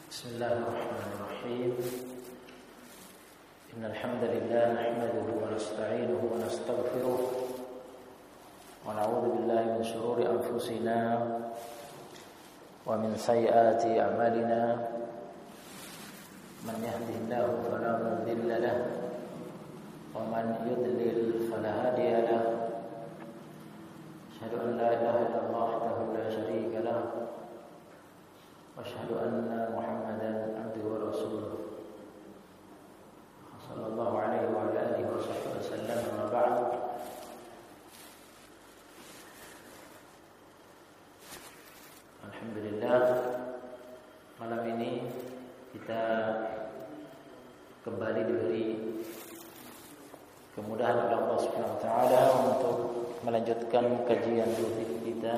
Bismillahirrahmanirrahim. Innal hamdalillah nahmaduhu wa nasta'inuhu wa nastaghfiruh wa na'udzu billahi min shururi anfusina wa min sayyiati a'malina. Man yahdihillahu fala mudilla lahu wa man yudlil fala hadiya lahu. Asyhadu an la ilaha illallah wahdahu la syarika lahu wa asyhadu anna Muhammadan abduhu wa rasuluh. Sallallahu alaihi wa ala alihi wa sahbihi wasallam. Amma ba'd. Alhamdulillah, malam ini kita kembali diberi kemudahan oleh Allah Subhanahu wa taala untuk melanjutkan kajian tauhid kita,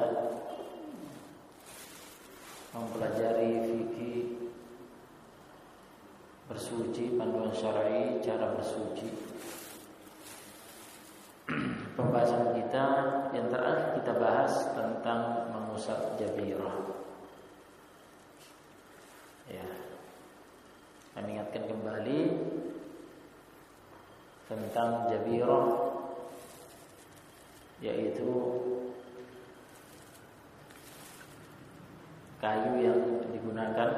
mempelajari fikih bersuci, panduan syar'i cara bersuci. Pembahasan kita yang terakhir kita bahas tentang mengusap jabirah. Ya, kami ingatkan kembali tentang jabirah, yaitu kayu yang digunakan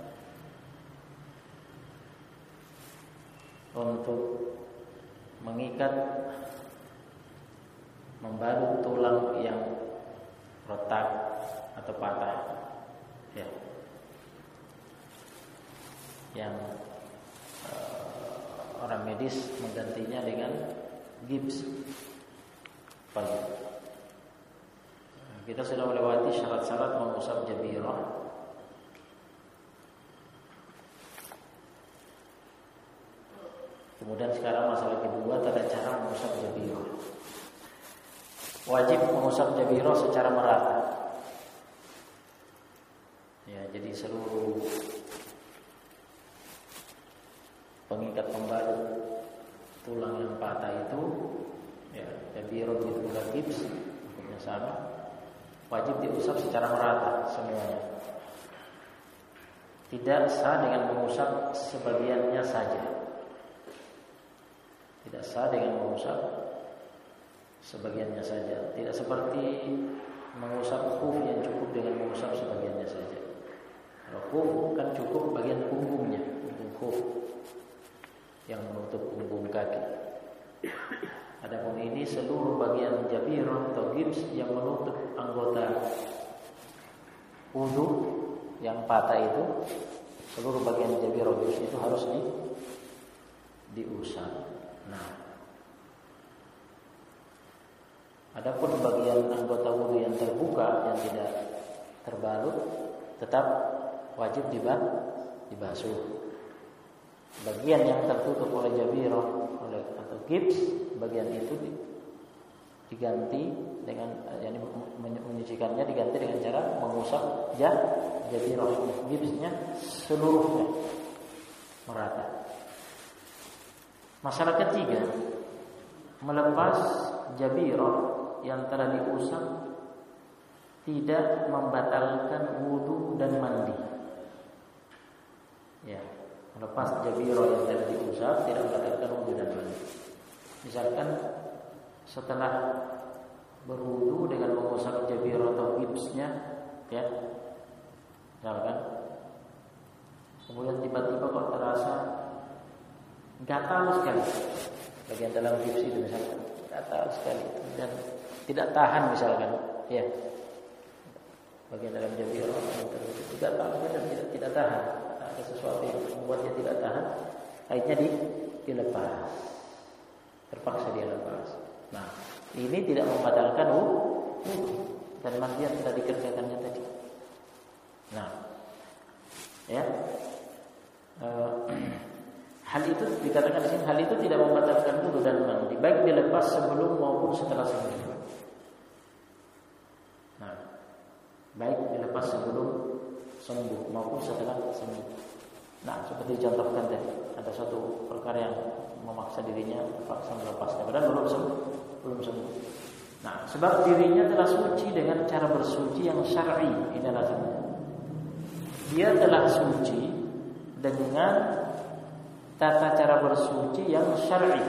untuk mengikat, membalut tulang yang retak atau patah, ya, yang orang medis menggantinya dengan gips. Kita sudah melewati syarat-syarat mengusap jabirah. Kemudian sekarang masalah kedua, tata cara mengusap jabirah. Wajib mengusap jabirah secara merata. Ya, jadi seluruh pengikat pembalut tulang yang patah itu, ya, jabirah itu juga gips, hukumnya sama. Wajib diusap secara merata semuanya. Tidak sah dengan mengusap sebagiannya saja. Tidak sah dengan mengusap sebagiannya saja. Tidak seperti mengusap khuf yang cukup dengan mengusap sebagiannya saja. Kalau khuf kan cukup bagian punggungnya, punggung khuf yang menutup punggung kaki. Adapun ini seluruh bagian jabirah atau gips yang menutup anggota wudu yang patah itu, seluruh bagian jabirah gips itu harus diusap. Nah, adapun bagian anggota wudu yang terbuka yang tidak terbalut tetap wajib dibasuh. Bagian yang tertutup oleh jabirah atau gips, bagian itu diganti dengan, yani menyucikannya diganti dengan cara mengusap jabirah gipsnya seluruhnya merata. Masalah ketiga, melepas jabirah yang telah diusap tidak membatalkan wudu dan mandi. Ya, melepas jabirah yang telah diusap tidak membatalkan wudu dan mandi. Misalkan setelah berwudu dengan mengusap jabirah atau gipsnya, ya, misalkan, kemudian tiba-tiba kok terasa gatal sekali bagian dalam gips itu, misalkan gatal sekali dan tidak tahan, misalkan, ya, bagian dalam jabirah itu gatal dan tidak tahan, ada sesuatu yang membuatnya tidak tahan, akhirnya dilepas, terpaksa dia lepas. Nah, ini tidak membatalkan wudu dan mandi yang sudah dikerjakannya tadi. Nah, ya, hal itu dikatakan di sini, hal itu tidak membatalkan wudu dan mandi, baik dilepas sebelum maupun setelah sembuh. Nah, baik dilepas sebelum sembuh maupun setelah sembuh. Nah, seperti dicontohkan tadi, ada suatu perkara yang memaksa dirinya terpaksa melepasnya, padahal belum sembuh. Nah, sebab dirinya telah suci dengan cara bersuci yang syar'i, ini alasannya. Dia telah suci dengan tata cara bersuci yang syar'i,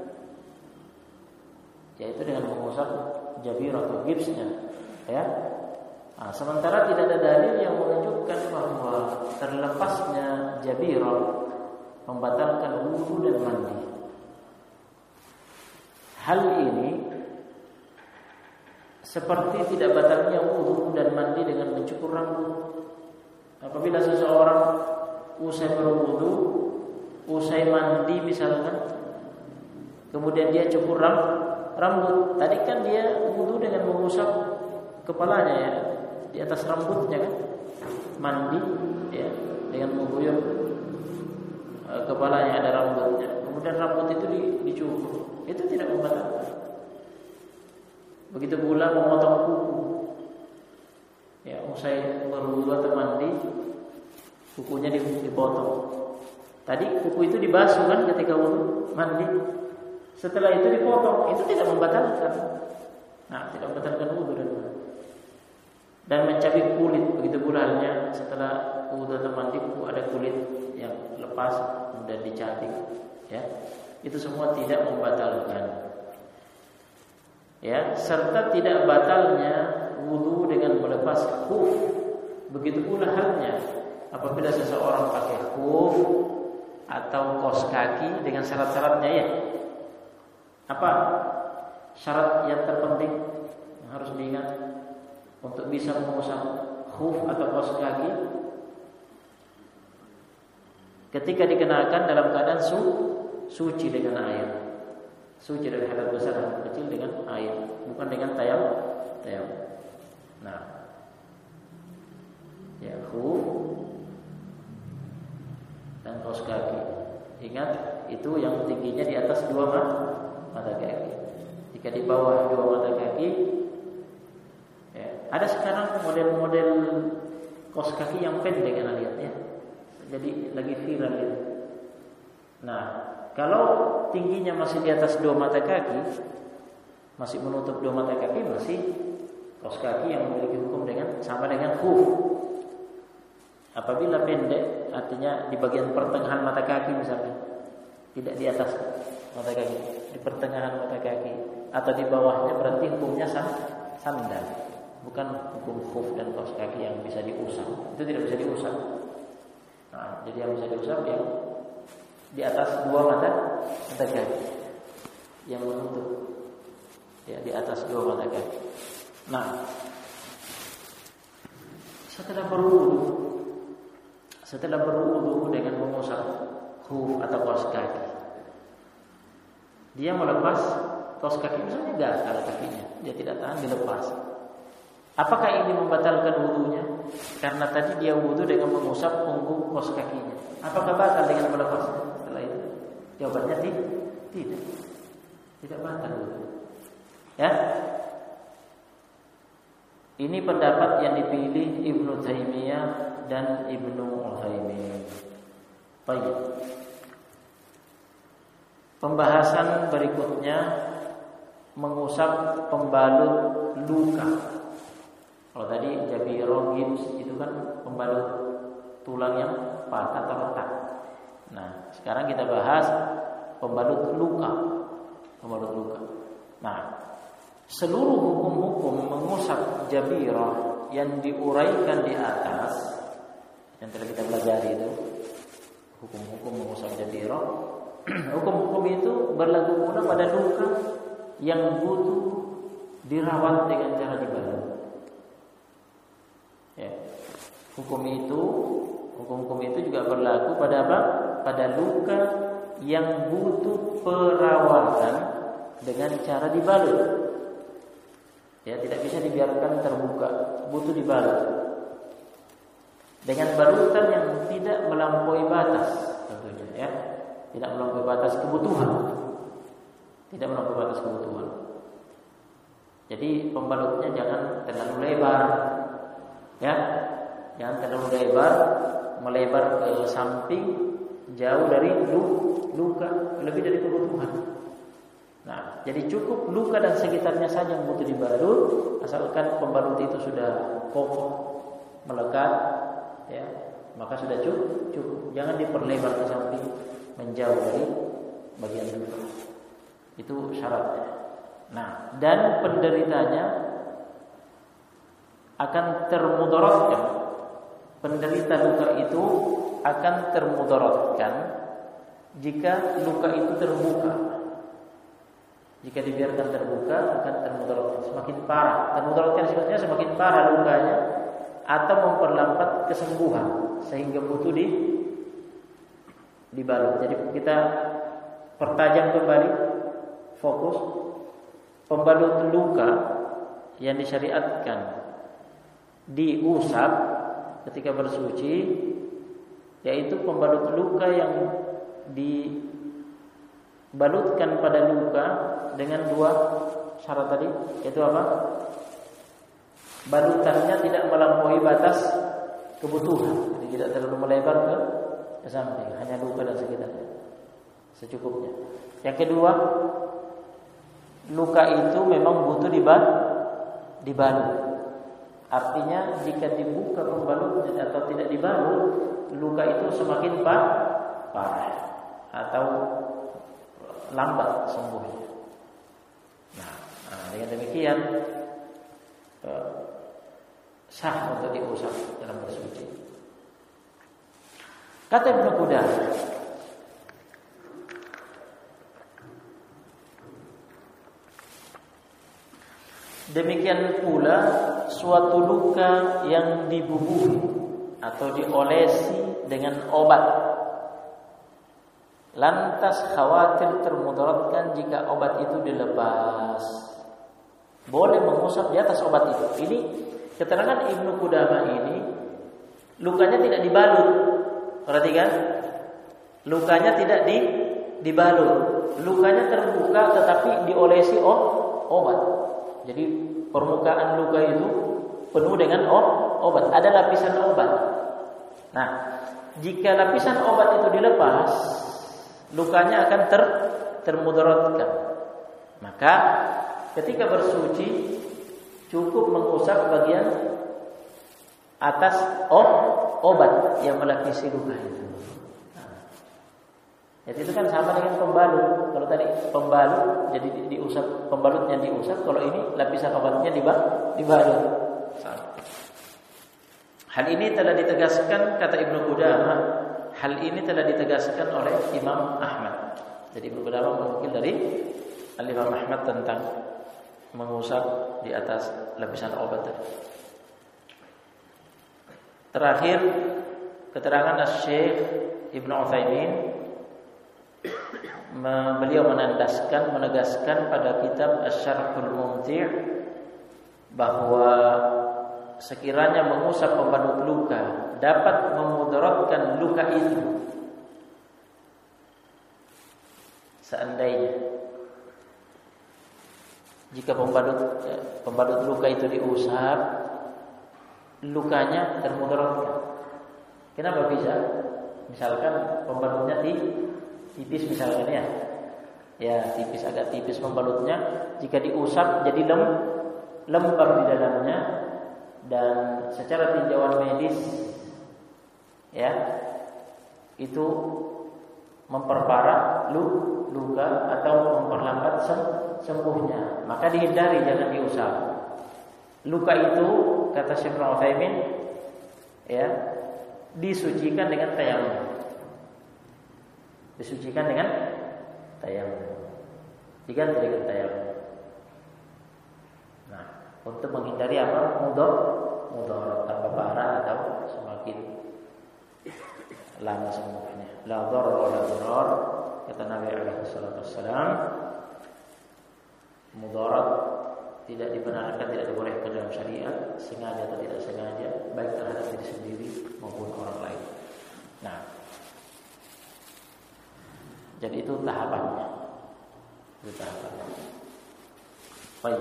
yaitu dengan mengusap jabir atau gipsnya, ya. Nah, sementara tidak ada dalil yang menunjukkan bahwa terlepasnya jabir membatalkan wudu dan mandi. Hal ini seperti tidak batalnya wudu dan mandi dengan mencukur rambut. Apabila seseorang usai berwudu, usai mandi misalkan, kemudian dia cukur rambut. Tadi kan dia wudu dengan mengusap kepalanya, ya, di atas rambutnya kan, mandi, ya, dengan mengguyur kepalanya ada rambutnya. Kemudian rambut itu dicukur. Itu tidak membatalkan. Begitu pula memotong kuku. Ya, usai berwudu atau mandi, kukunya dipotong. Tadi kuku itu dibasuh kan ketika wudu, mandi. Setelah itu dipotong, itu tidak membatalkan. Nah, tidak membatalkan wudu dan mandi. Dan mencabik kulit, begitu pula halnya setelah wudu atau mandi, ada kulit yang lepas kemudian dicabik, ya. Itu semua tidak membatalkan. Ya, serta tidak batalnya wudu dengan melepas khuf. Begitu pula halnya apabila seseorang pakai khuf atau kaos kaki dengan syarat-syaratnya, ya. Apa syarat yang terpenting yang harus diingat untuk bisa mengusap khuf atau kaos kaki? Ketika dikenakan dalam keadaan suci dengan air. Suci dari hadas besar dan kecil dengan air, bukan dengan tayamum. Nah, ya, khuf dan kaos kaki. Ingat, itu yang tingginya di atas 2 mata kaki. Jika di bawah 2 mata kaki, ya, ada sekarang model-model kaos kaki yang pendek, Anda lihat, ya. Jadi lagi viral itu. Nah, kalau tingginya masih di atas 2 mata kaki, masih menutup 2 mata kaki, masih kaos kaki yang memiliki hukum sama dengan khuf. Apabila pendek, artinya di bagian pertengahan mata kaki misalnya, tidak di atas mata kaki, di pertengahan mata kaki atau di bawahnya, berarti hukumnya sandal, bukan hukum khuf dan kaos kaki yang bisa diusap. Itu tidak bisa diusap. Nah, jadi yang bisa diusap yang di atas 2 mata kaki, yang menutup, ya, di atas 2 mata kaki. Nah, setelah berwudu dengan mengusap khuf atau kaos kaki, dia melepas kaos kaki, misalnya gatal kakinya, dia tidak tahan, dilepas. Apakah ini membatalkan wudunya? Karena tadi dia wudu dengan mengusap punggung kaos kakinya. Apakah batal dengan melepasnya setelah itu? Jawabannya tidak. Tidak batal wudu. Ya. Ini pendapat yang dipilih Ibnu Taimiyah dan Ibnu Utsaimin. Baik. Pembahasan berikutnya mengusap pembalut luka. Kalau tadi jabiro, gips itu kan pembalut tulang yang patah atau retak. Nah, sekarang kita bahas pembalut luka. Nah, seluruh hukum-hukum mengusap jabiro yang diuraikan di atas, yang telah kita pelajari itu, hukum-hukum mengusap jabiro, hukum-hukum itu berlaku pula pada luka yang butuh dirawat dengan cara dibalut. Ya. Hukum-hukum itu juga berlaku pada apa? Pada luka yang butuh perawatan dengan cara dibalut. Ya, tidak bisa dibiarkan terbuka, butuh dibalut. Dengan balutan yang tidak melampaui batas, tentunya, ya. Tidak melampaui batas kebutuhan. Jadi pembalutnya jangan terlalu lebar. Ya, jangan terlalu lebar, melebar ke samping, jauh dari luka, lebih dari kebutuhan. Nah, jadi cukup luka dan sekitarnya saja yang butuh dibalut, asalkan pembalut itu sudah kokoh, melekat, ya, maka sudah cukup. Jangan diperlebar ke samping, menjauh dari bagian luka. Itu syaratnya. Nah, dan penderitanya akan termudaratkan. Penderita luka itu akan termudaratkan jika luka itu terbuka. Jika dibiarkan terbuka akan termudaratkan, semakin parah. Termudaratkan sifatnya semakin parah lukanya atau memperlambat kesembuhan sehingga butuh dibalut. Jadi kita pertajam kembali fokus. Pembalut luka yang disyariatkan diusap ketika bersuci, yaitu pembalut luka yang dibalutkan pada luka dengan dua syarat tadi, yaitu apa? Balutannya tidak melampaui batas kebutuhan, jadi tidak terlalu melebar ke samping, hanya luka dan sekitarnya, secukupnya. Yang kedua, luka itu memang butuh dibalut. Artinya jika dibuka pembalut atau tidak dibalut, luka itu semakin parah atau lambat sembuhnya. Nah, dengan demikian sah untuk diusap dalam bersuci. Kata Ibnu Qudamah, demikian pula suatu luka yang dibubuhi atau diolesi dengan obat, lantas khawatir termudaratkan jika obat itu dilepas, boleh mengusap di atas obat itu. Ini keterangan Ibnu Qudamah ini, lukanya tidak dibalut. Perhatikan, lukanya tidak dibalut, lukanya terbuka tetapi diolesi obat. Jadi permukaan luka itu penuh dengan obat, ada lapisan obat. Nah, jika lapisan obat itu dilepas, lukanya akan termudaratkan. Maka ketika bersuci cukup mengusap bagian atas obat yang melapisi luka itu. Jadi itu kan sama dengan pembalut. Kalau tadi pembalut jadi diusap, pembalutnya diusap. Kalau ini lapisan obatnya dibalut. Hal ini telah ditegaskan, kata Ibnu Qudamah, hal ini telah ditegaskan oleh Imam Ahmad. Jadi Ibnu Qudamah menukil dari Imam Ahmad tentang mengusap di atas lapisan obat tadi. Terakhir, keterangan Syekh Ibnu Utsaimin, beliau menegaskan pada kitab Asy-Syarhul Mumti' bahwa sekiranya mengusap pembalut luka dapat memudaratkan luka itu, seandainya jika pembalut luka itu diusap, lukanya termudaratkan. Kenapa bisa? Misalkan pembalutnya tipis misalkan ya tipis, agak tipis pembalutnya, jika diusap jadi lembab di dalamnya, dan secara tinjauan medis ya itu memperparah luka atau memperlambat sembuhnya, maka dihindari, jangan diusap. Luka itu, kata Syekh Ibnu Utsaimin, ya, disucikan dengan tayamum. Disucikan dengan tayamum. Diganti dengan tayamum. Nah, untuk menghindari apa? Mudarat tambah parah atau semakin lama sembuhnya. La dharar wa la dharar, kata Nabi alaihi salatu wassalam. Mudarat tidak dibenarkan, tidak dibolehkan dalam syariat, sengaja atau tidak sengaja, baik terhadap diri sendiri maupun orang lain. Nah, jadi itu tahapannya. Baik.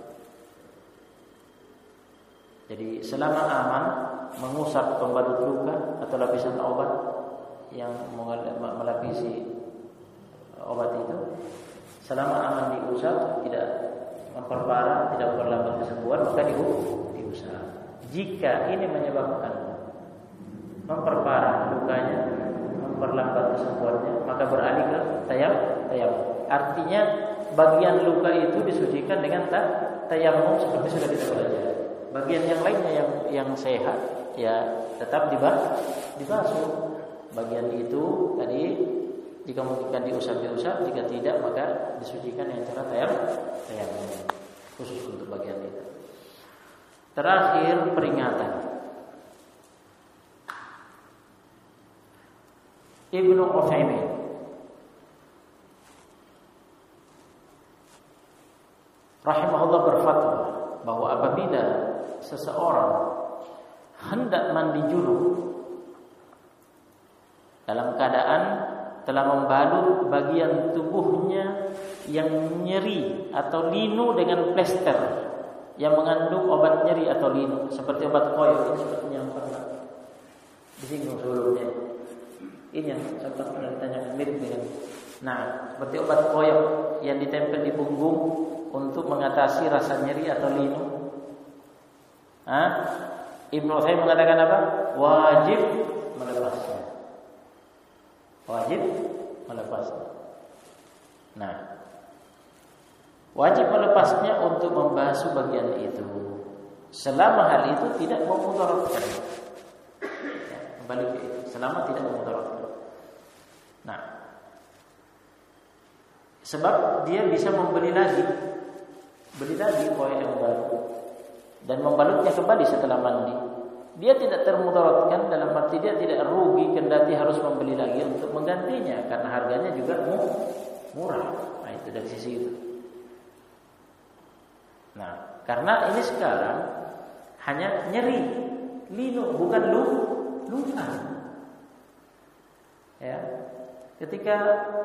Jadi selama aman mengusap pembalut luka atau lapisan obat yang melapisi obat itu, selama aman diusap, tidak memperparah, tidak memperlambat kesembuhan, maka diusap. Jika ini menyebabkan memperparah lukanya, memperlambat kesembuhannya, maka beralih ke tayamum. Artinya bagian luka itu disucikan dengan tayamum seperti sudah kita pelajari. Bagian yang lainnya yang sehat ya tetap dibasuh. Bagian itu tadi jika mungkin diusap, jika tidak maka disucikan dengan cara tayamum khusus untuk bagian itu. Terakhir peringatan. Ibnu Utsaimin rahimahullah berfatwa bahwa apabila seseorang hendak mandi junub dalam keadaan telah membalut bagian tubuhnya yang nyeri atau linu dengan plester yang mengandung obat nyeri atau linu seperti obat koyo, ini seperti yang pernah disinggung sebelumnya. Ini yang sempat pernah ditanyakan mirip dengan seperti obat koyo yang ditempel di punggung untuk mengatasi rasa nyeri atau linu. Ibnu Utsaimin mengatakan apa? Wajib melepasnya. Wajib melepasnya. Wajib melepasnya untuk membasuh bagian itu selama hal itu tidak memudaratkan. Kembali ke itu, selama tidak memudaratkan. Sebab dia bisa beli lagi koin yang baru dan membalutnya kembali setelah mandi. Dia tidak termudaratkan, dalam arti dia tidak rugi kendati harus membeli lagi untuk menggantinya karena harganya juga murah. Itu dari sisi itu. Karena ini sekarang hanya nyeri, linu, bukan luka. Ya, ketika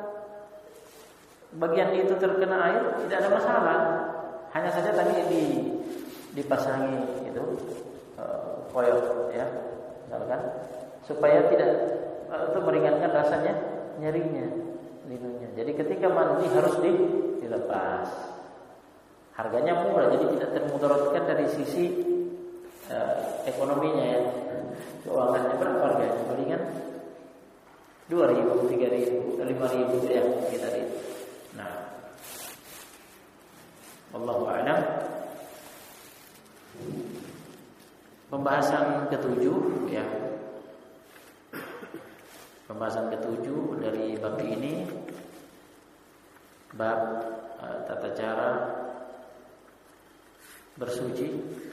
bagian itu terkena air tidak ada masalah. Hanya saja tadi dipasangi itu koyor ya, misalkan supaya tidak untuk meringankan rasanya nyerinya, linunya. Jadi ketika mandi harus dilepas. Harganya murah, jadi tidak termudaratkan dari sisi ekonominya ya. Keuangannya berapa harganya? Palingan 2.000, 3.000, 5.000 ya kita itu. Wallahu a'lam. Pembahasan ketujuh ya. Pembahasan ketujuh dari bab ini, bab tata cara bersuci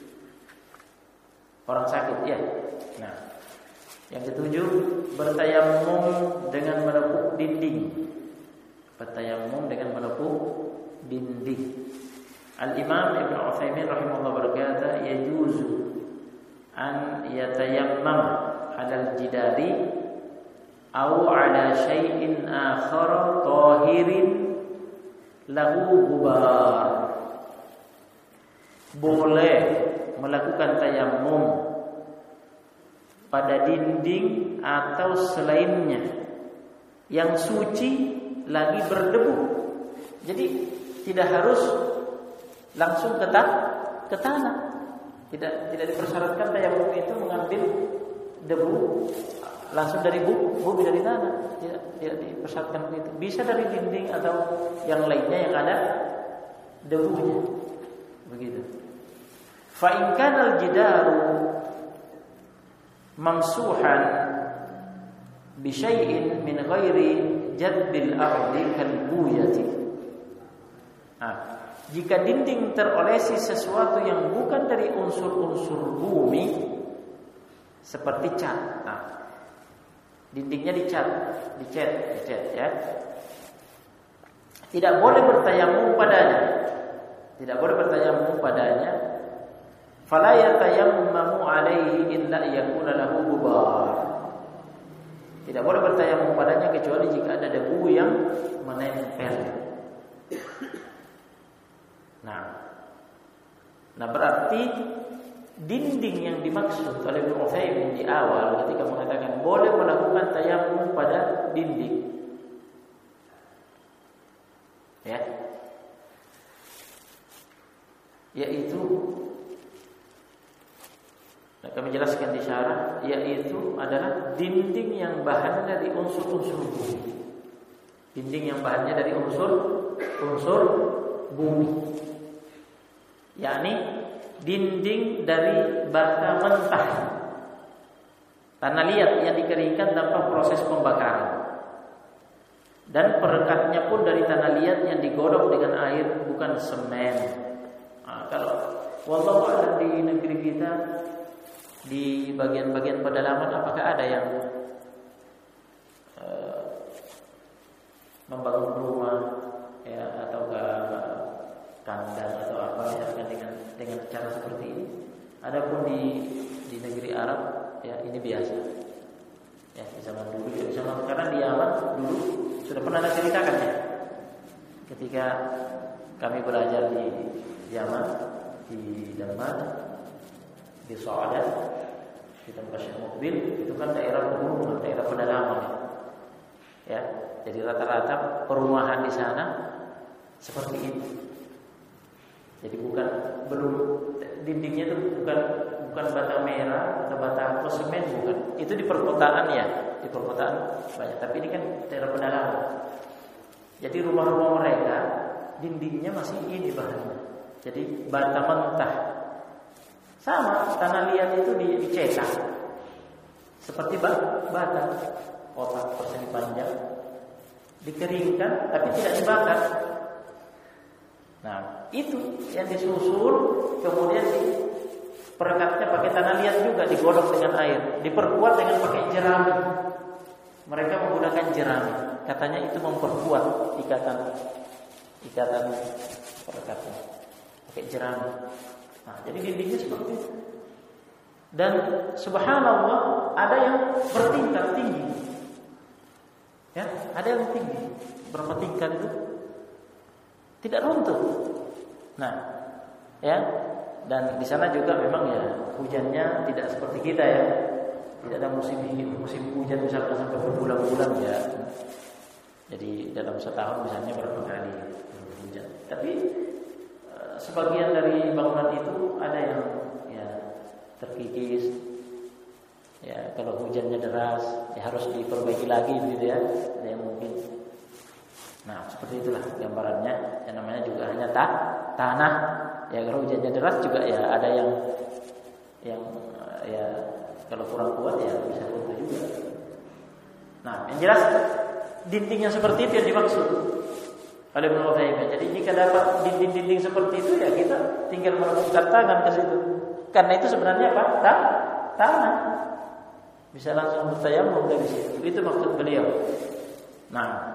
orang sakit ya. Yang ketujuh, bertayamum dengan menepuk dinding. Bertayamum dengan menepuk dinding. Al-Imam Ibnu Utsaimin rahimahullah berkata, yajuzu an yatayammam 'alal jidari aw 'ala syai'in akhar tahirin lahu gubar. Boleh melakukan tayammum pada dinding atau selainnya yang suci lagi berdebu. Jadi tidak harus langsung ke tanah. Tidak dipersyaratkan tayammum itu mengambil debu langsung dari bumi dari tanah. Tidak dipersyaratkan begitu. Bisa dari dinding atau yang lainnya yang ada debunya. Begitu. Fa in kana al-jidaru mamsuhan bi syai'in min ghairi jadbil ardi kal buyati. Jika dinding terolesi sesuatu yang bukan dari unsur-unsur bumi seperti cat. Dindingnya dicat ya. Tidak boleh bertayamum padanya. Tidak boleh bertayamum padanya. Fala yatayammamu alaihi illa yakuna lahu gubar. Tidak boleh bertayamum padanya kecuali jika ada debu yang menempel. Nah berarti dinding yang dimaksud oleh Ibnu Utsaimin di awal ketika mengatakan boleh melakukan tayamum pada dinding, ya, yaitu kami jelaskan di syarah, yaitu adalah dinding yang bahannya dari unsur-unsur bumi. Dinding yang bahannya dari unsur bumi. Yakni dinding dari bata mentah, tanah liat yang dikeringkan tanpa proses pembakaran. Dan perekatnya pun dari tanah liat yang digodok dengan air, bukan semen. Nah, kalau wallahu a'lam di negeri kita, di bagian-bagian pedalaman, apakah ada yang membangun rumah ya, atau kandang atau apa ya, dengan cara seperti ini? Adapun di negeri Arab ya, ini biasa. Ya, di zaman dulu, di zaman sekarang di Yaman dulu sudah pernah saya ceritakan ya. Ketika kami belajar di Yaman, di Daman, di Sa'adah, di tempat Syekh Mukbil, itu kan daerah pegunungan, daerah pedalaman ya. Jadi rata-rata perumahan di sana seperti ini. Jadi belum dindingnya itu bukan bata merah atau bata semen, bukan. Itu di perkotaan ya, di perkotaan banyak. Tapi ini kan daerah pedalaman. Jadi rumah-rumah mereka dindingnya masih ini bahannya. Jadi bata mentah. Sama tanah liat itu dicetak seperti bata, kotak persegi panjang, dikeringkan tapi tidak dibakar. Nah, itu yang disusul, kemudian perekatnya pakai tanah liat juga, digodok dengan air, diperkuat dengan pakai jerami. Mereka menggunakan jerami, katanya itu memperkuat ikatan perekatnya, pakai jerami. Nah, jadi dindingnya seperti itu. Dan subhanallah, ada yang bertingkat tinggi. Ya, ada yang tinggi. Berapa tingkat itu? Tidak runtuh. Nah, ya, dan di sana juga memang ya hujannya tidak seperti kita ya. Tidak ada musim hujan misalkan sampai berbulan-bulan ya. Jadi dalam setahun misalnya berapa kali hujan. Tapi sebagian dari bangunan itu ada yang ya terkikis. Ya, kalau hujannya deras ya harus diperbaiki lagi gitu ya. Ada yang mungkin. Nah, seperti itulah gambarannya. Yang namanya juga hanya tanah. Ya, kalau hujannya deras juga ya ada yang ya kalau kurang kuat ya bisa runtuh juga. Nah, yang jelas dinding yang seperti itu yang dimaksud oleh Ibnu Utsaimin. Jadi jika dapat dinding-dinding seperti itu ya kita tinggal melembutkan tangan ke situ. Karena itu sebenarnya apa? Tanah. Bisa langsung bertayamum dari situ. Itu maksud beliau. Nah,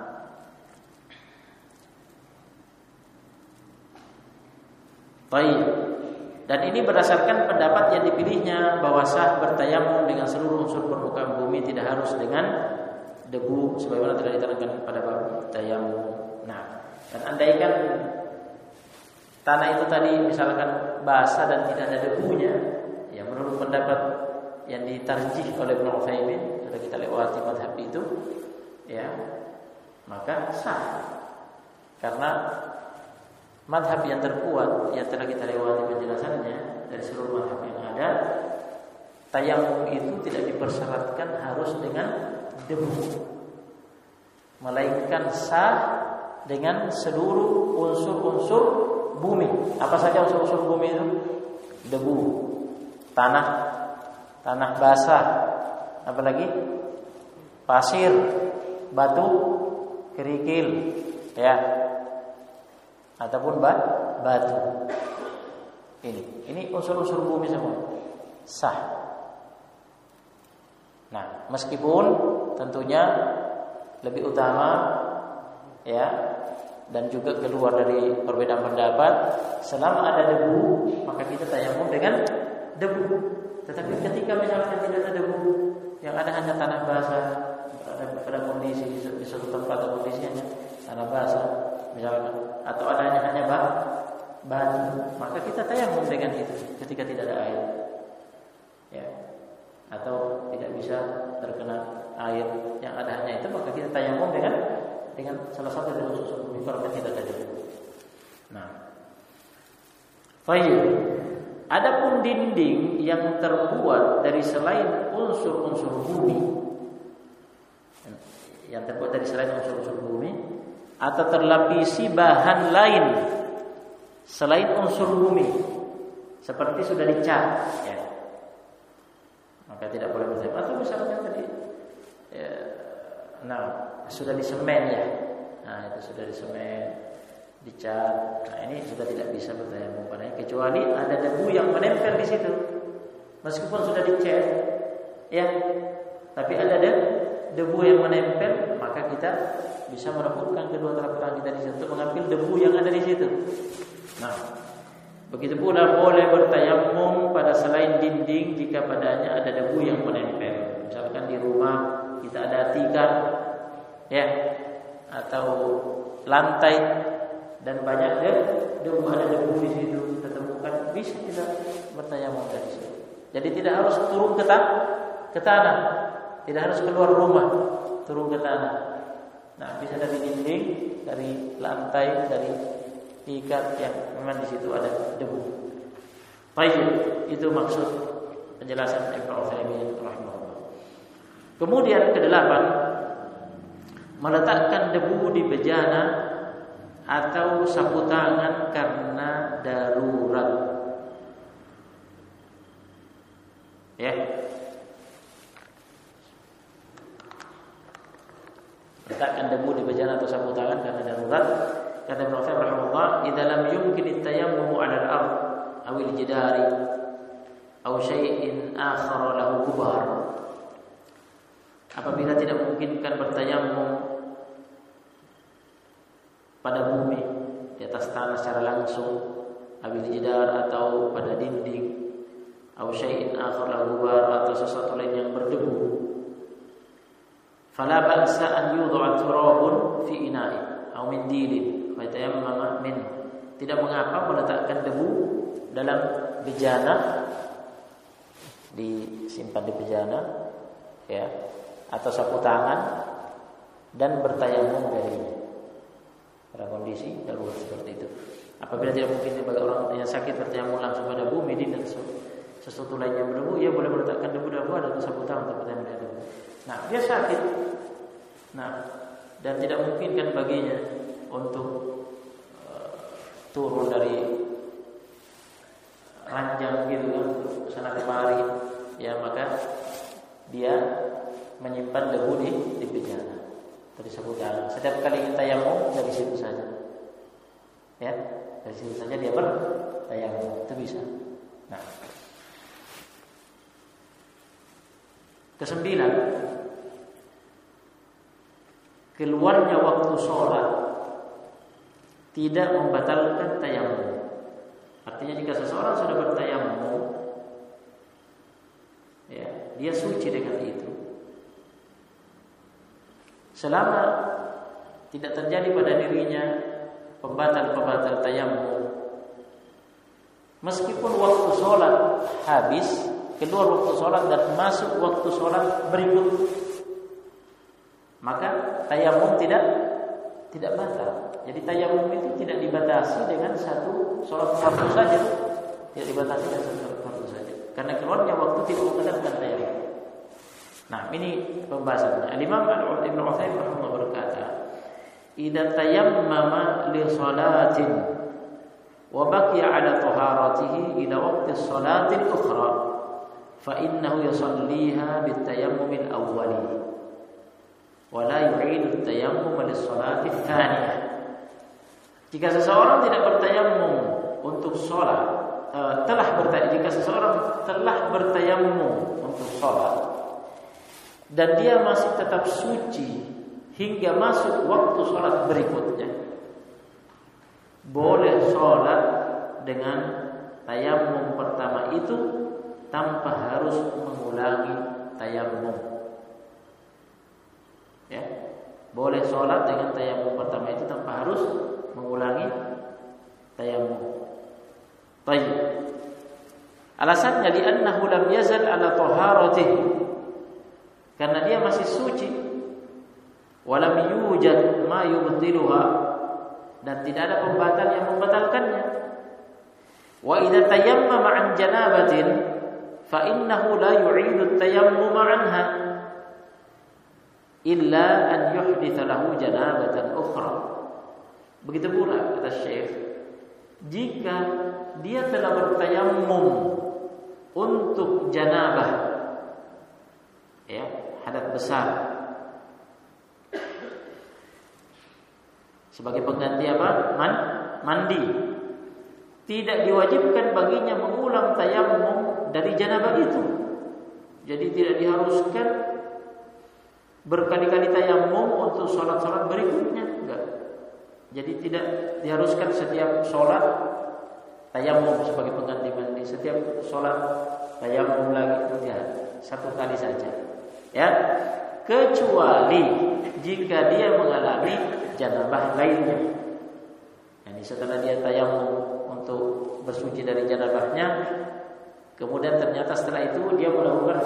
baik. Dan ini berdasarkan pendapat yang dipilihnya bahwa sah bertayamum dengan seluruh unsur permukaan bumi, tidak harus dengan debu sebagaimana telah diterangkan pada bab tayamum. Nah, dan andaikan tanah itu tadi misalkan basah dan tidak ada debunya, ya menurut pendapat yang ditarjih oleh Ibnu Utsaimin, sudah kita lewati mazhab itu, ya maka sah. Karena mazhab yang terkuat yang telah kita lewati penjelasannya dari seluruh mazhab yang ada, tayamum itu tidak dipersyaratkan harus dengan debu, melainkan sah dengan seluruh unsur-unsur bumi. Apa saja unsur-unsur bumi itu? Debu, tanah basah, apalagi pasir, batu, kerikil, ya, ataupun batu. Ini unsur-unsur bumi semua sah. Nah, meskipun tentunya lebih utama ya, dan juga keluar dari perbedaan pendapat, selama ada debu maka kita tayamum dengan debu. Tetapi ketika misalnya tidak ada debu, yang ada hanya tanah basah, pada kondisi di suatu tempat atau kondisinya tanah basah misalnya, atau adanya hanya batu, maka kita tayamum dengan itu ketika tidak ada air, ya, atau tidak bisa terkena air yang ada hanya itu, maka kita tayamum dengan salah satu dari unsur bumi karena tidak ada debu. Nah, baik. Adapun dinding yang terbuat dari selain unsur-unsur bumi, atau terlapisi bahan lain selain unsur bumi, seperti sudah dicat, ya, maka tidak boleh bertayamum. Atau misalnya tadi, ya, sudah disemen, ya, itu sudah disemen, dicat, ini sudah tidak bisa bertayamum padanya, kecuali ada debu yang menempel di situ, meskipun sudah dicat, ya, tapi ada debu yang menempel, maka kita bisa merebutkan kedua telapak tangan kita di situ untuk mengambil debu yang ada di situ. Nah, begitu pula boleh bertayamum pada selain dinding jika padanya ada debu yang menempel. Misalkan di rumah kita ada tikar, ya, atau lantai dan banyak debu, ada debu di situ ditemukan, bisa kita bertayamum dari situ. Jadi tidak harus turun ke tanah, tidak harus keluar rumah turun ke tanah. Nah, bisa dari dinding, dari lantai, dari tikar yang memang di situ ada debu. Baik, itu maksud penjelasan Ibnu Utsaimin rahimahullah. Kemudian kedelapan, meletakkan debu di bejana atau sapu tangan karena darurat. Ya. Letakkan debu di bejana atau sapu tangan karena darurat. Kata Ibnu Utsaimin rahimahullah, "Idza lam yumkin at-tayammum 'ala al-ard aw al-jidari aw syai'in akhar lahu gubar." Apabila tidak memungkinkan bertayamum pada bumi, di atas tanah secara langsung, abil jidar atau pada dinding, aw syai'in akhar lahu gubar, atau sesuatu lain yang berdebu, fala ba'sa an yudha'a turabun fi ina'i aw min dilin fa yatayammama min. Tidak mengapa meletakkan debu dalam bejana, disimpan di bejana, ya, atau sapu tangan, dan bertayamum darinya pada kondisi darurat seperti itu. Apabila tidak mungkin bagi orang yang sakit bertayamum langsung pada bumi dan sesuatu lain yang berdebu, ia boleh meletakkan debu atau sapu tangan untuk bertayamum dari debu. Nah, dia sakit, dan tidak mungkin kan baginya untuk turun dari ranjang gitu kan sana kemari, ya, maka dia menyimpan debu di bejana atau di sapu tangan. Setiap kali kita tayamum dari situ saja, ya, dari situ saja dia bertayamum, itu bisa. Nah, kesembilan, keluarnya waktu sholat tidak membatalkan tayamum. Artinya jika seseorang sudah bertayamum, ya, dia suci dengan itu. Selama tidak terjadi pada dirinya pembatal tayamum, meskipun waktu sholat habis, keluar waktu sholat dan masuk waktu sholat berikut, maka tayamum tidak batal. Jadi tayamum itu tidak dibatasi dengan satu sholat fardu saja, tidak dibatasi dengan satu sholat fardu saja, karena keluarnya waktu tidak membatalkan tayamum. Nah, ini pembahasannya. Al-Imam Ibnu Utsaimin rahimahullah berkata, "Idza tayammama li shalatin wa baqiya 'ala taharatihi ila waqti sholati al-ukhra, fa innahu yusalliha bit-tayammum al-awwali wa la yu'idu at-tayammum lis-sholati ats-tsaniyah." Jika seseorang tidak bertayamum untuk sholat, jika seseorang telah bertayamum untuk sholat dan dia masih tetap suci hingga masuk waktu sholat berikutnya, boleh sholat dengan tayamum pertama itu tanpa harus mengulangi tayamum. Ya, boleh sholat dengan tayamum pertama itu tanpa harus mengulangi tayamum. Baik. Alasannya li'annahu lam yazal ala taharatihi, karena dia masih suci. Walam yujad ma yubtiluha, dan tidak ada pembatal yang membatalkannya. Wa idza tayammama 'an janabatin fa innahu la yu'idu at-tayammum 'anha illa an yuhditsa lahu janabatan ukhra. Begitu pula kata Syekh, jika dia telah bertayammum untuk janabah, ya, hadas besar, sebagai pengganti apa? Mandi. Tidak diwajibkan baginya mengulang tayammum dari janabah itu. Jadi tidak diharuskan berkali-kali tayammum untuk sholat-sholat berikutnya. Enggak. Jadi tidak diharuskan setiap sholat tayammum sebagai pengganti mandi. Setiap sholat tayammum lagi, tidak. Satu kali saja. Ya, kecuali jika dia mengalami janabah lainnya. Yani setelah dia tayammum untuk bersuci dari janabahnya, kemudian ternyata setelah itu dia melakukan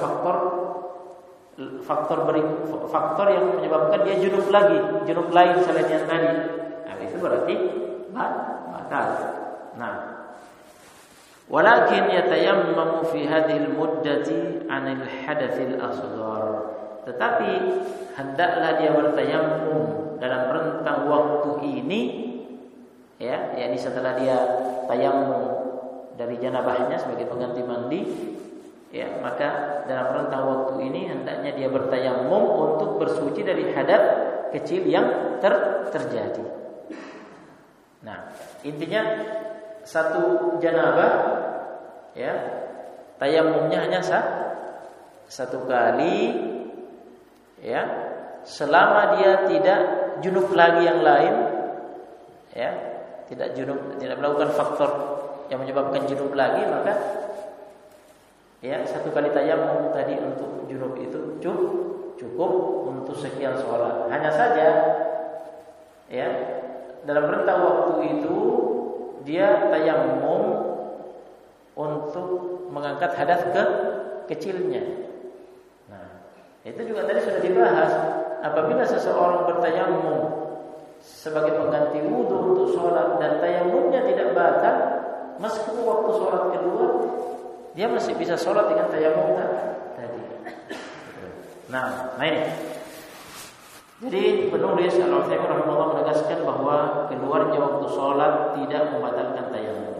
faktor yang menyebabkan dia junub lagi, junub lain selain yang tadi. Nah, itu berarti batal. Nah, walakin yatayammamu fi hadhil muddati 'anil hadatsil asghar. Tetapi hendaklah dia bertayammum dalam rentang waktu ini, ya, yakni setelah dia tayammum dari janabahnya sebagai pengganti mandi, ya, maka dalam rentang waktu ini hendaknya dia bertayammum untuk bersuci dari hadas kecil yang terjadi. Nah, intinya satu janabah, ya, tayammumnya hanya satu kali, ya, selama dia tidak junub lagi yang lain, ya, tidak melakukan faktor yang menyebabkan junub lagi, maka ya satu kali tayammum tadi untuk junub itu cukup untuk sekian sholat. Hanya saja, ya, dalam rentang waktu itu dia tayammum untuk mengangkat hadas kecilnya. Nah, itu juga tadi sudah dibahas. Apabila seseorang bertayammum sebagai pengganti wudu untuk sholat dan tayammumnya tidak batal, meskipun waktu sholat kedua dia masih bisa sholat dengan tayammum tadi. Nah ini. Jadi penulis Al-Utsaimin rahimahullah menegaskan bahwa keluarnya waktu sholat tidak membatalkan tayammum.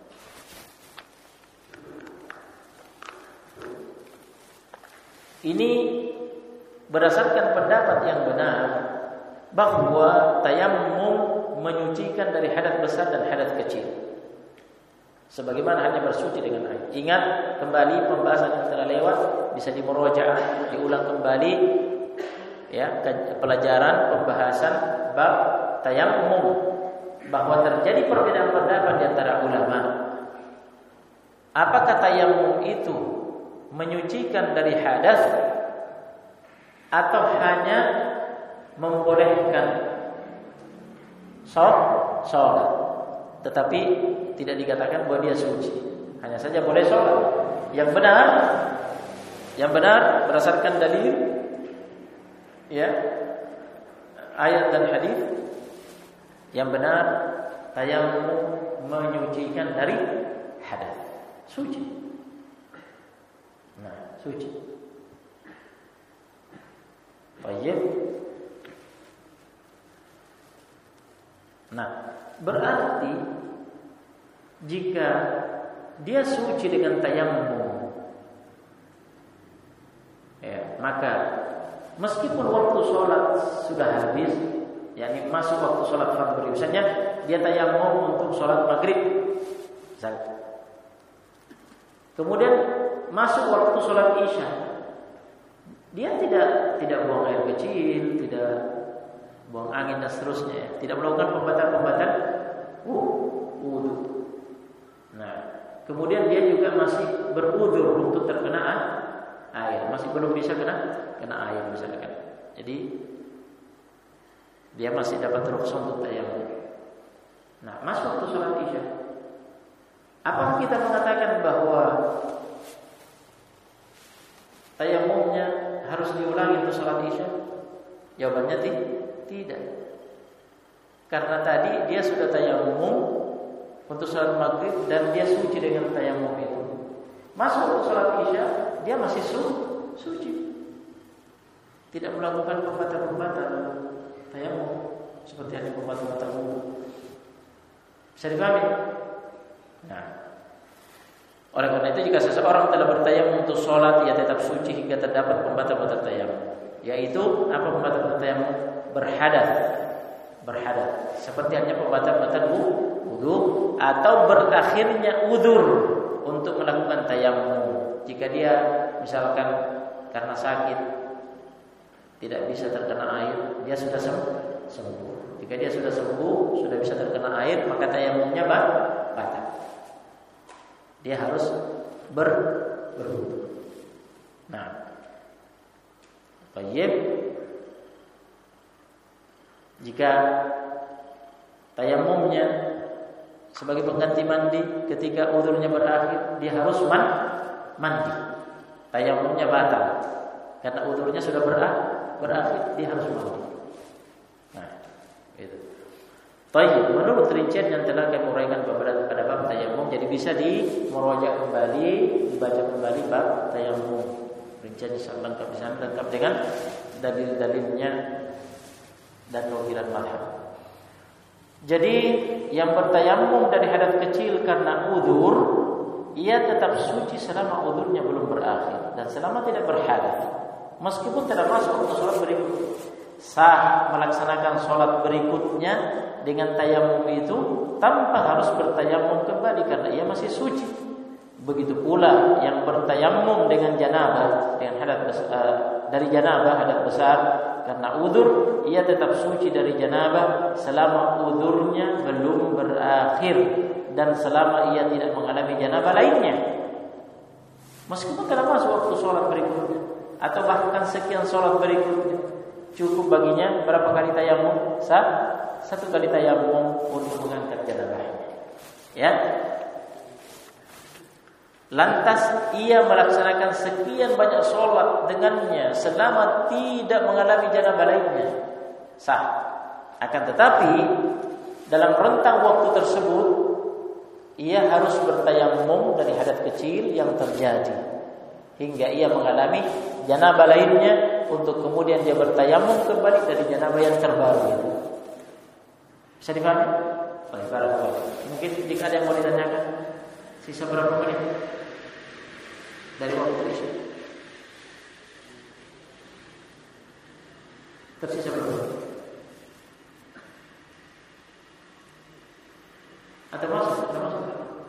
Ini berdasarkan pendapat yang benar bahwa tayammum menyucikan dari hadas besar dan hadas kecil, sebagaimana hanya bersuci dengan air. Ingat kembali pembahasan yang telah lewat, bisa dimurojaah, diulang kembali, ya, pelajaran pembahasan bab tayammum, bahwa terjadi perbedaan pendapat di antara ulama. Apakah tayammum itu menyucikan dari hadas atau hanya membolehkan sholat, tetapi tidak dikatakan bahwa dia suci, hanya saja boleh sholat. Yang benar berdasarkan dalil, ya, ayat dan hadis, yang benar tayammum menyucikan dari hadas, suci. Nah, suci. Baik. Nah, berarti jika dia suci dengan tayammum, ya, maka meskipun waktu sholat sudah habis, yakni masuk waktu sholat maghrib, misalnya dia tayammum untuk sholat maghrib, misalnya, kemudian masuk waktu sholat isya, dia tidak buang air kecil, tidak buang angin dan seterusnya, tidak melakukan pembatal-pembatal wudu. Nah, kemudian dia juga masih berudzur untuk terkena air, masih belum bisa kena air misalkan. Jadi dia masih dapat rukhsah untuk tayammum. Nah, masuk waktu sholat isya, apakah kita mengatakan bahwa tayammumnya harus diulangi untuk sholat isya? Jawabannya tidak. Karena tadi dia sudah tayammum untuk sholat maghrib dan dia suci dengan tayamum itu. Masuk untuk sholat isya, dia masih suci. Tidak melakukan pembatal-pembatal tayamum seperti ada pembatal-pembatal wudu. Bisa dipahami? Nah, oleh karena itu jika seseorang telah bertayamum untuk sholat, ia tetap suci hingga terdapat pembatal-pembatal tayamum. Yaitu apa pembatal-pembatal tayamum? Berhadas. Seperti hanya pembatal-pembatal wudu atau berakhirnya udzur untuk melakukan tayamum. Jika dia misalkan karena sakit tidak bisa terkena air, dia sudah sembuh. Jika dia sudah sembuh, sudah bisa terkena air, maka tayamumnya batal. Dia harus berwudu. Nah, baik. Jika tayamumnya sebagai pengganti mandi ketika udzurnya berakhir, dia harus mandi. Tayamumnya batal karena udzurnya sudah berakhir, dia harus mandi. Nah, itu. Baik, menurut rincian yang telah kami uraikan pada bab tayamum, jadi bisa dimurojaah kembali, dibaca kembali bab tayamum. Rincian lengkap di sana, lengkap dengan dalil-dalilnya dan nukilan mazhab. Jadi yang bertayamum dari hadas kecil karena udzur, ia tetap suci selama udzurnya belum berakhir dan selama tidak berhadas. Meskipun tidak masuk untuk sholat berikutnya, sah melaksanakan sholat berikutnya dengan tayamum itu tanpa harus bertayamum kembali karena ia masih suci. Begitu pula yang bertayamum dengan janabah, dengan hadas dari janabah hadas besar karena udzur, ia tetap suci dari janabah selama udzurnya belum berakhir dan selama ia tidak mengalami janabah lainnya. Meskipun tidak masuk waktu sholat berikutnya atau bahkan sekian sholat berikutnya, cukup baginya berapa kali tayamum? Satu kali tayamum untuk mengangkat janabahnya. Ya. Lantas ia melaksanakan sekian banyak sholat dengannya selama tidak mengalami janabah lainnya, sah. Akan tetapi dalam rentang waktu tersebut ia harus bertayamum dari hadas kecil yang terjadi hingga ia mengalami janabah lainnya untuk kemudian dia bertayamum kembali dari janabah yang terbaru itu. Bisa dipahami? Baik, barakallahu. Mungkin jika ada yang mau ditanyakan, sisa berapa menit dari waktu isya? Tersisa berapa? Atau masuk? Sudah masuk?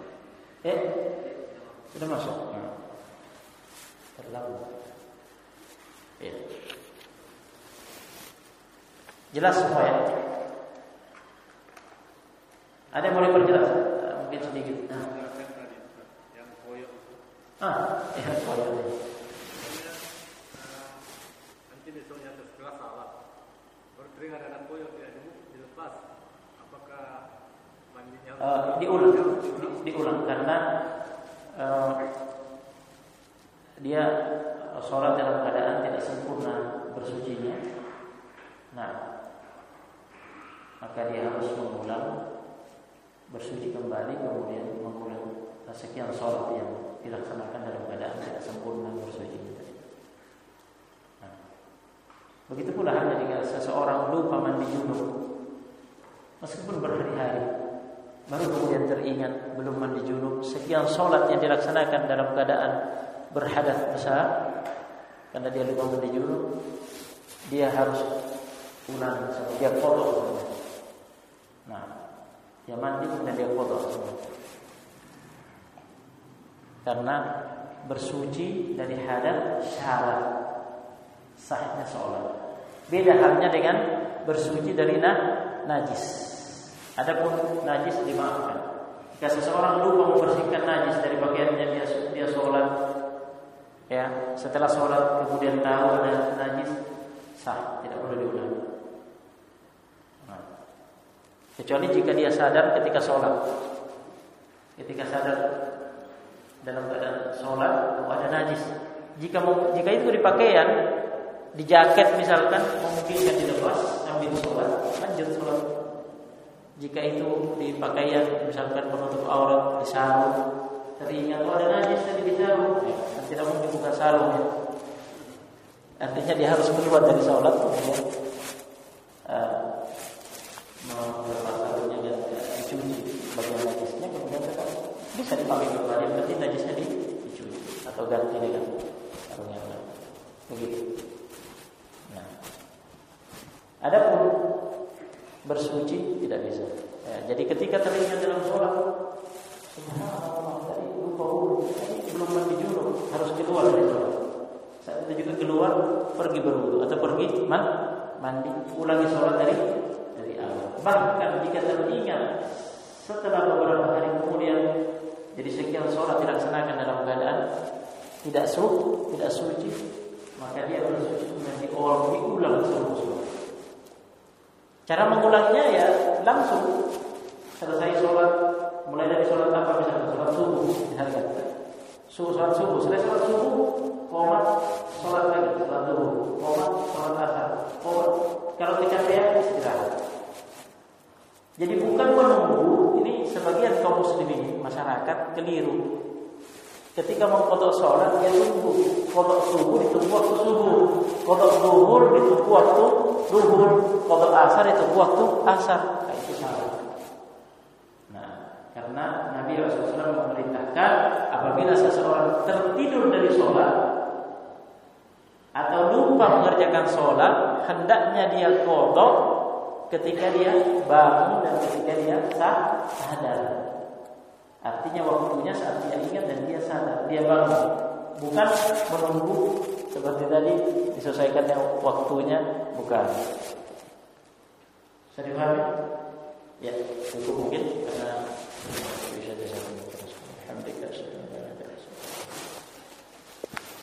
Sudah masuk. Terlalu. Ya. Jelas semua ya? Ada yang boleh perjelas? Mungkin sedikit. Koyor. Nanti besoknya setelah salat berkeringat ada koyor tidak dilepas, apakah mandinya diulang karena dia sholat dalam keadaan tidak sempurna bersucinya. Nah, maka dia harus mengulang bersuci kembali, kemudian mengulang sekian sholat yang dilaksanakan dalam keadaan tidak sempurna bersuci. Nah, begitu pula hanya jika seseorang lupa mandi junub, meskipun berhari-hari, baru kemudian teringat belum mandi junub, sekian sholat yang dilaksanakan dalam keadaan berhadas besar, karena dia lupa mandi junub, dia harus ulang, dia qadha. Nah, dia mandi kemudian dia qadha karena bersuci dari hadas syarat sahnya sholat. Beda halnya dengan bersuci dari najis. Adapun najis dimaafkan. Jika seseorang lupa membersihkan najis dari pakaiannya, dia sholat, ya, setelah sholat kemudian tahu ada najis, sah, tidak perlu diulang. Nah, kecuali jika dia sadar ketika sholat, dalam keadaan sholat ada najis. Jika itu di pakaian, di jaket misalkan, memungkinkan dilepas sambil sholat, lanjut sholat. Jika itu di pakaian misalkan penutup aurat, di sarung, teringat ada najis tadi di sarung, tidak mungkin buka sarungnya. Artinya dia harus keluar dari sholat kemudian melepas sarungnya dan dicuci bagian najisnya, kemudian tetap bisa dipakai kembali, berarti najisnya dicuci atau ganti dengan sarung yang lain. Begitu. Nah, adapun bersuci tidak bisa. Ya, jadi ketika teringat dalam sholat, subhanallah, tadi lupa wudhu, belum mandi junub, harus keluar dari sholat. Saat itu juga keluar, pergi berwudhu atau pergi mandi, ulangi sholat dari awal. Bahkan jika teringat setelah beberapa hari kemudian, jadi sekian sholat dilaksanakan dalam keadaan tidak suci, maka dia bersuci menjadi orang diulang seluruh sholat. Cara mengulangnya ya langsung selesai sholat, mulai dari sholat apa misalnya sholat subuh, misalkan sholat subuh, selesai sholat subuh, qomat sholat lagi, sholat zuhur, qomat sholat asar, qomat. Kalau kecapean istirahat. Jadi bukan menunggu, ini sebagian kaum muslimin masyarakat keliru. Ketika mau qada sholat dia tunggu, qada subuh ditunggu waktu subuh, qada zuhur ditunggu waktu zuhur, qada asar ditunggu waktu asar. Itu salah. Nah, karena Nabi Rasulullah memerintahkan apabila seseorang tertidur dari sholat atau lupa mengerjakan sholat, hendaknya dia qada ketika dia bangun dan ketika dia sadar. Artinya waktunya saat dia ingat dan dia sadar, dia bangun. Bukan menunggu seperti tadi disesuaikannya waktunya, bukan. Bisa dipahami? Ya, cukup mungkin karena bisa terus. Alhamdulillah.